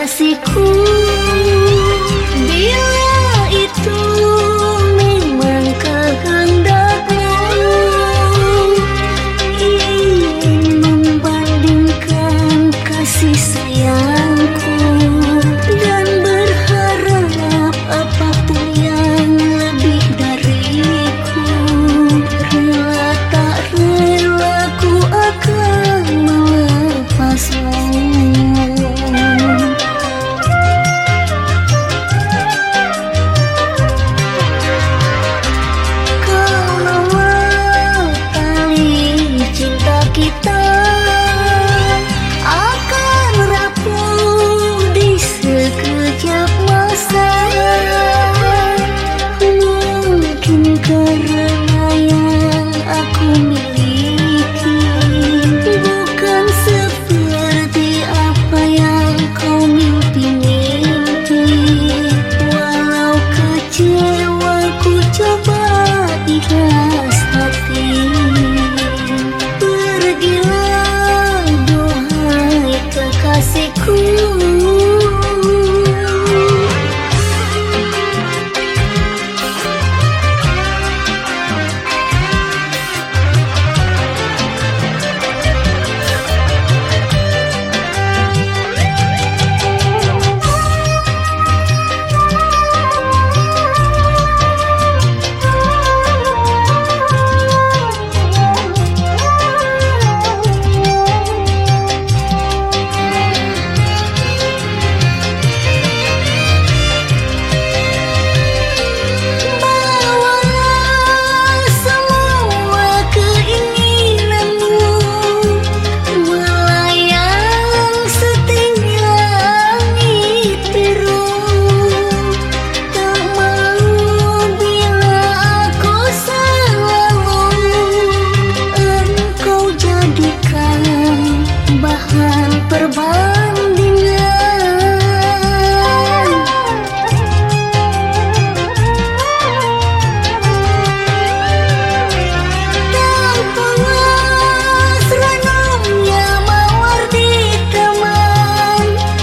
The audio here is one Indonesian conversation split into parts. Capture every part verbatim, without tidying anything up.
kekasihku. Bila itu memang kehendakmu, ingin membandingkan kasih sayangku dan berharap apapun yang lebih dariku. Rela tak rela ku akan melepasmu. Kita akan rapuh di sekejap masa. Mungkin karena yang aku miliki bukan seperti apa yang kau mimpi-mimpi. Walau kecewa ku coba ikhlas hati. Kekasihku, bahan perbandingan. Tak puas renungnya mawar di taman,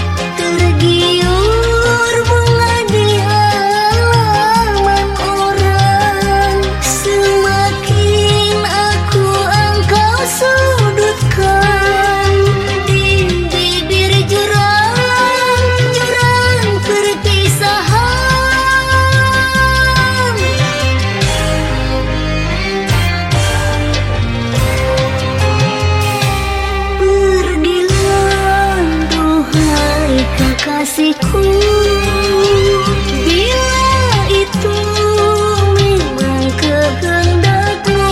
tergiur bunga di halaman orang. Semakin aku engkau sudutkan, kekasihku. Bila itu memang kehendakmu,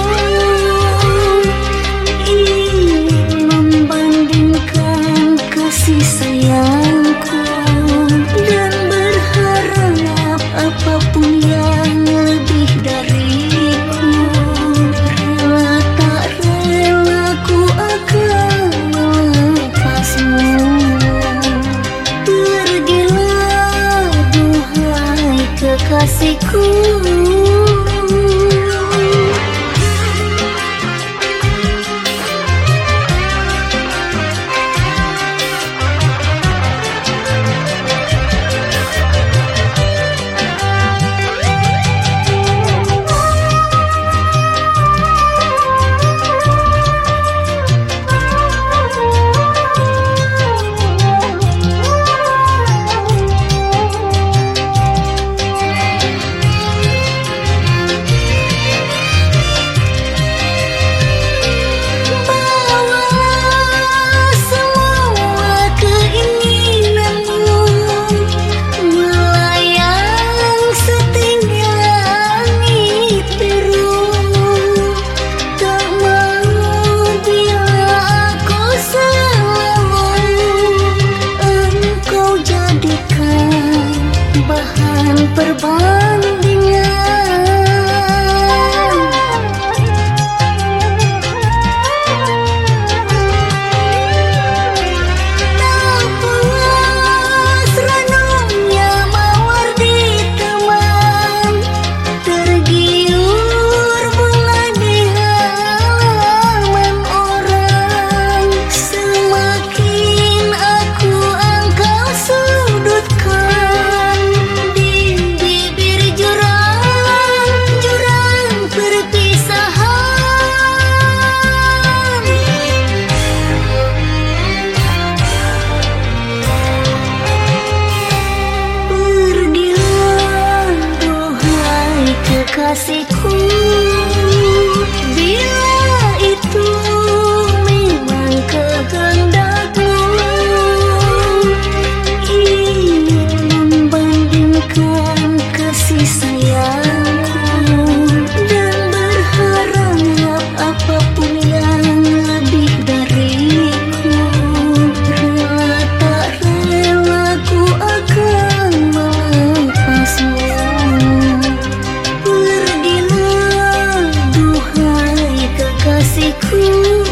ingin membandingkan kasih sayangku dan berharap apapun yang lebih dariku. Rela tak rela ku akan melepasmu. Kekasihku, bahan perbandingan. Tak puas renungnya mawar di taman, tergiur bunga di halaman orang. Semakin aku engkau suka, Rindu